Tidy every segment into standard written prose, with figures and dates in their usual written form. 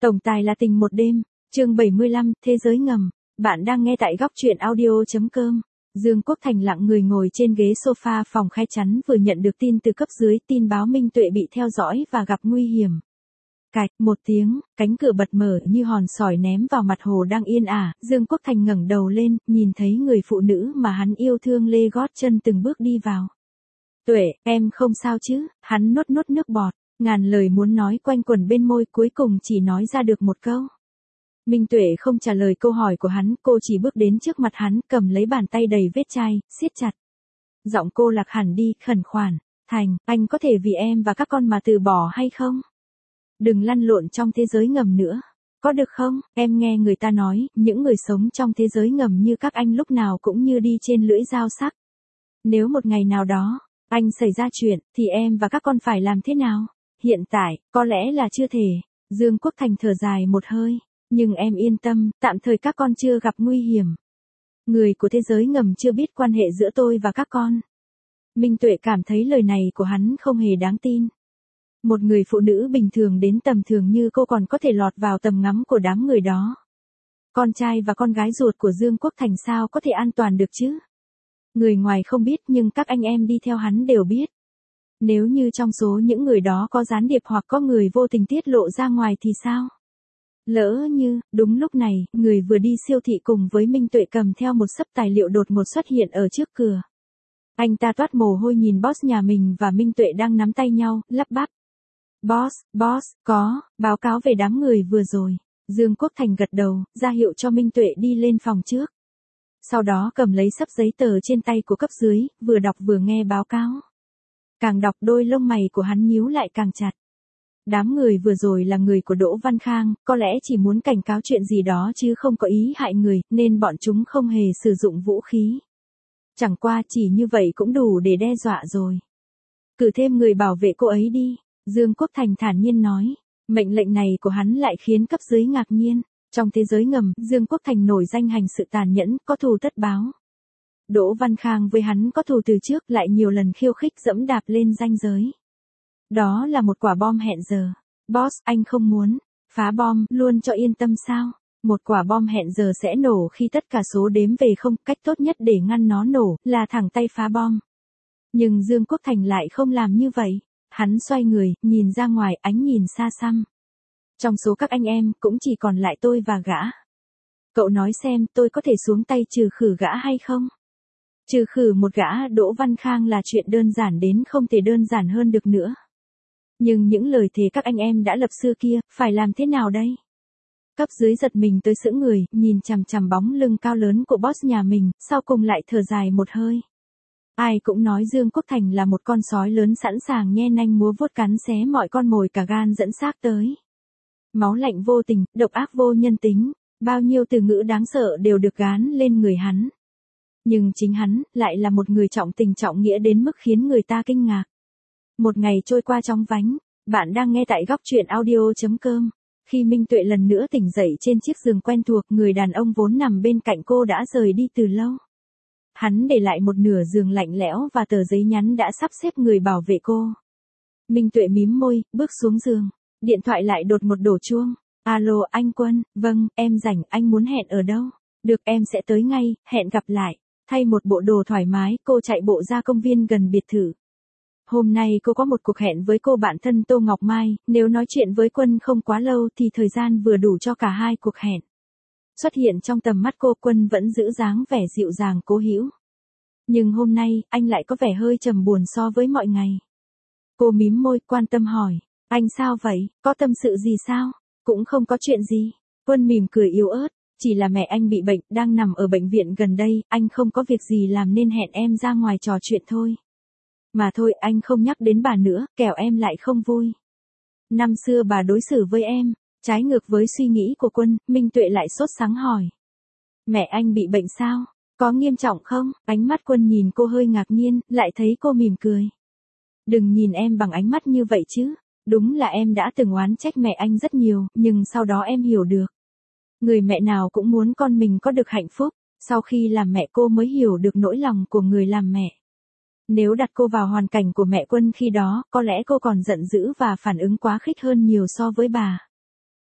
Tổng tài là tình một đêm, chương 75, Thế giới ngầm. Bạn đang nghe tại góc truyện audio.com. Dương Quốc Thành lặng người ngồi trên ghế sofa phòng khai chắn vừa nhận được tin từ cấp dưới, tin báo Minh Tuệ bị theo dõi và gặp nguy hiểm. Cạch, một tiếng, cánh cửa bật mở như hòn sỏi ném vào mặt hồ đang yên ả. Dương Quốc Thành ngẩng đầu lên, nhìn thấy người phụ nữ mà hắn yêu thương lê gót chân từng bước đi vào. Tuệ, em không sao chứ? Hắn nuốt nước bọt, ngàn lời muốn nói quanh quẩn bên môi, cuối cùng chỉ nói ra được một câu. Minh Tuệ không trả lời câu hỏi của hắn, cô chỉ bước đến trước mặt hắn, cầm lấy bàn tay đầy vết chai, siết chặt. Giọng cô lạc hẳn đi, khẩn khoản. Thành, anh có thể vì em và các con mà từ bỏ hay không? Đừng lăn lộn trong thế giới ngầm nữa. Có được không? Em nghe người ta nói, những người sống trong thế giới ngầm như các anh lúc nào cũng như đi trên lưỡi dao sắc. Nếu một ngày nào đó, anh xảy ra chuyện, thì em và các con phải làm thế nào? Hiện tại, có lẽ là chưa thể. Dương Quốc Thành thở dài một hơi. Nhưng em yên tâm, tạm thời các con chưa gặp nguy hiểm. Người của thế giới ngầm chưa biết quan hệ giữa tôi và các con. Minh Tuệ cảm thấy lời này của hắn không hề đáng tin. Một người phụ nữ bình thường đến tầm thường như cô còn có thể lọt vào tầm ngắm của đám người đó. Con trai và con gái ruột của Dương Quốc Thành sao có thể an toàn được chứ? Người ngoài không biết nhưng các anh em đi theo hắn đều biết. Nếu như trong số những người đó có gián điệp hoặc có người vô tình tiết lộ ra ngoài thì sao? Lỡ như, đúng lúc này, người vừa đi siêu thị cùng với Minh Tuệ cầm theo một xấp tài liệu đột ngột xuất hiện ở trước cửa. Anh ta toát mồ hôi nhìn boss nhà mình và Minh Tuệ đang nắm tay nhau, lắp bắp. Boss, có, báo cáo về đám người vừa rồi. Dương Quốc Thành gật đầu, ra hiệu cho Minh Tuệ đi lên phòng trước. Sau đó cầm lấy xấp giấy tờ trên tay của cấp dưới, vừa đọc vừa nghe báo cáo. Càng đọc đôi lông mày của hắn nhíu lại càng chặt. Đám người vừa rồi là người của Đỗ Văn Khang, có lẽ chỉ muốn cảnh cáo chuyện gì đó chứ không có ý hại người, nên bọn chúng không hề sử dụng vũ khí. Chẳng qua chỉ như vậy cũng đủ để đe dọa rồi. Cử thêm người bảo vệ cô ấy đi, Dương Quốc Thành thản nhiên nói. Mệnh lệnh này của hắn lại khiến cấp dưới ngạc nhiên. Trong thế giới ngầm, Dương Quốc Thành nổi danh hành sự tàn nhẫn, có thù tất báo. Đỗ Văn Khang với hắn có thù từ trước, lại nhiều lần khiêu khích dẫm đạp lên ranh giới. Đó là một quả bom hẹn giờ. Boss, anh không muốn phá bom, luôn cho yên tâm sao? Một quả bom hẹn giờ sẽ nổ khi tất cả số đếm về không, cách tốt nhất để ngăn nó nổ là thẳng tay phá bom. Nhưng Dương Quốc Thành lại không làm như vậy. Hắn xoay người, nhìn ra ngoài, ánh nhìn xa xăm. Trong số các anh em, cũng chỉ còn lại tôi và gã. Cậu nói xem tôi có thể xuống tay trừ khử gã hay không? Trừ khử một gã Đỗ Văn Khang là chuyện đơn giản đến không thể đơn giản hơn được nữa. Nhưng những lời thề các anh em đã lập xưa kia, phải làm thế nào đây? Cấp dưới giật mình tới sững người, nhìn chằm chằm bóng lưng cao lớn của boss nhà mình, sau cùng lại thở dài một hơi. Ai cũng nói Dương Quốc Thành là một con sói lớn sẵn sàng nhe nanh múa vuốt cắn xé mọi con mồi cả gan dẫn xác tới. Máu lạnh vô tình, độc ác vô nhân tính, bao nhiêu từ ngữ đáng sợ đều được gán lên người hắn. Nhưng chính hắn, lại là một người trọng tình trọng nghĩa đến mức khiến người ta kinh ngạc. Một ngày trôi qua chóng vánh, bạn đang nghe tại góc truyện audio.com. Khi Minh Tuệ lần nữa tỉnh dậy trên chiếc giường quen thuộc, người đàn ông vốn nằm bên cạnh cô đã rời đi từ lâu. Hắn để lại một nửa giường lạnh lẽo và tờ giấy nhắn đã sắp xếp người bảo vệ cô. Minh Tuệ mím môi, bước xuống giường. Điện thoại lại đột ngột đổ chuông. Alo, anh Quân, vâng, em rảnh, anh muốn hẹn ở đâu? Được, em sẽ tới ngay, hẹn gặp lại. Thay một bộ đồ thoải mái, cô chạy bộ ra công viên gần biệt thự. Hôm nay cô có một cuộc hẹn với cô bạn thân Tô Ngọc Mai, nếu nói chuyện với Quân không quá lâu thì thời gian vừa đủ cho cả hai cuộc hẹn. Xuất hiện trong tầm mắt cô, Quân vẫn giữ dáng vẻ dịu dàng cố hữu. Nhưng hôm nay, anh lại có vẻ hơi trầm buồn so với mọi ngày. Cô mím môi, quan tâm hỏi, anh sao vậy, có tâm sự gì sao? Cũng không có chuyện gì. Quân mỉm cười yếu ớt, chỉ là mẹ anh bị bệnh, đang nằm ở bệnh viện gần đây, anh không có việc gì làm nên hẹn em ra ngoài trò chuyện thôi. Mà thôi, anh không nhắc đến bà nữa, kẻo em lại không vui. Năm xưa bà đối xử với em, trái ngược với suy nghĩ của Quân. Minh Tuệ lại sốt sắng hỏi. Mẹ anh bị bệnh sao? Có nghiêm trọng không? Ánh mắt Quân nhìn cô hơi ngạc nhiên, lại thấy cô mỉm cười. Đừng nhìn em bằng ánh mắt như vậy chứ. Đúng là em đã từng oán trách mẹ anh rất nhiều, nhưng sau đó em hiểu được. Người mẹ nào cũng muốn con mình có được hạnh phúc. Sau khi làm mẹ cô mới hiểu được nỗi lòng của người làm mẹ. Nếu đặt cô vào hoàn cảnh của mẹ Quân khi đó, có lẽ cô còn giận dữ và phản ứng quá khích hơn nhiều so với bà.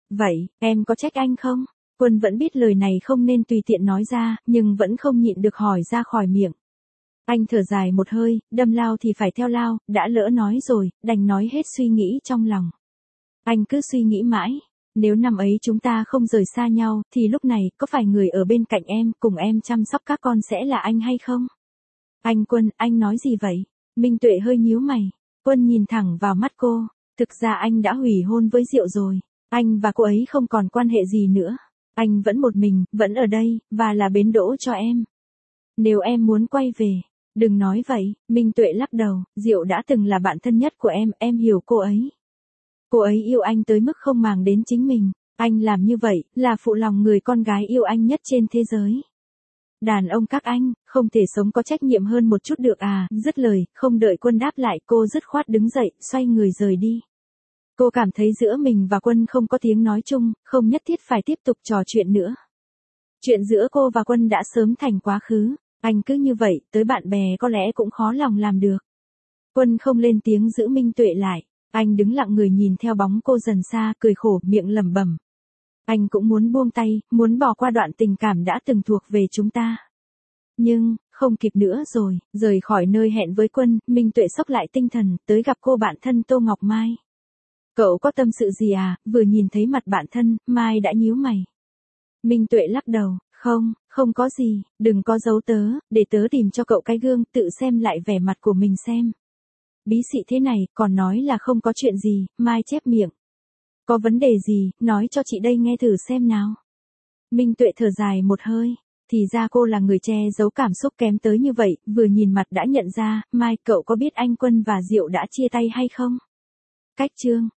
Vậy, em có trách anh không? Quân vẫn biết lời này không nên tùy tiện nói ra, nhưng vẫn không nhịn được hỏi ra khỏi miệng. Anh thở dài một hơi, đâm lao thì phải theo lao, đã lỡ nói rồi, đành nói hết suy nghĩ trong lòng. Anh cứ suy nghĩ mãi, nếu năm ấy chúng ta không rời xa nhau, thì lúc này, có phải người ở bên cạnh em, cùng em chăm sóc các con sẽ là anh hay không? Anh Quân, anh nói gì vậy? Minh Tuệ hơi nhíu mày. Quân nhìn thẳng vào mắt cô, thực ra anh đã hủy hôn với Diệu rồi. Anh và cô ấy không còn quan hệ gì nữa. Anh vẫn một mình, vẫn ở đây, và là bến đỗ cho em. Nếu em muốn quay về, đừng nói vậy, Minh Tuệ lắc đầu, Diệu đã từng là bạn thân nhất của em hiểu cô ấy. Cô ấy yêu anh tới mức không màng đến chính mình, anh làm như vậy, là phụ lòng người con gái yêu anh nhất trên thế giới. Đàn ông các anh, không thể sống có trách nhiệm hơn một chút được à, dứt lời, không đợi Quân đáp lại cô dứt khoát đứng dậy, xoay người rời đi. Cô cảm thấy giữa mình và Quân không có tiếng nói chung, không nhất thiết phải tiếp tục trò chuyện nữa. Chuyện giữa cô và Quân đã sớm thành quá khứ, anh cứ như vậy, tới bạn bè có lẽ cũng khó lòng làm được. Quân không lên tiếng giữ Minh Tuệ lại, anh đứng lặng người nhìn theo bóng cô dần xa, cười khổ, miệng lẩm bẩm. Anh cũng muốn buông tay, muốn bỏ qua đoạn tình cảm đã từng thuộc về chúng ta. Nhưng, không kịp nữa rồi, rời khỏi nơi hẹn với Quân, Minh Tuệ xốc lại tinh thần, tới gặp cô bạn thân Tô Ngọc Mai. Cậu có tâm sự gì à, vừa nhìn thấy mặt bạn thân, Mai đã nhíu mày. Minh Tuệ lắc đầu, không có gì, đừng có giấu tớ, để tớ tìm cho cậu cái gương, tự xem lại vẻ mặt của mình xem. Bí xị thế này, còn nói là không có chuyện gì, Mai chép miệng. Có vấn đề gì, nói cho chị đây nghe thử xem nào. Minh Tuệ thở dài một hơi, thì ra cô là người che giấu cảm xúc kém tới như vậy, vừa nhìn mặt đã nhận ra, Mai cậu có biết anh Quân và Diệu đã chia tay hay không? Cách chương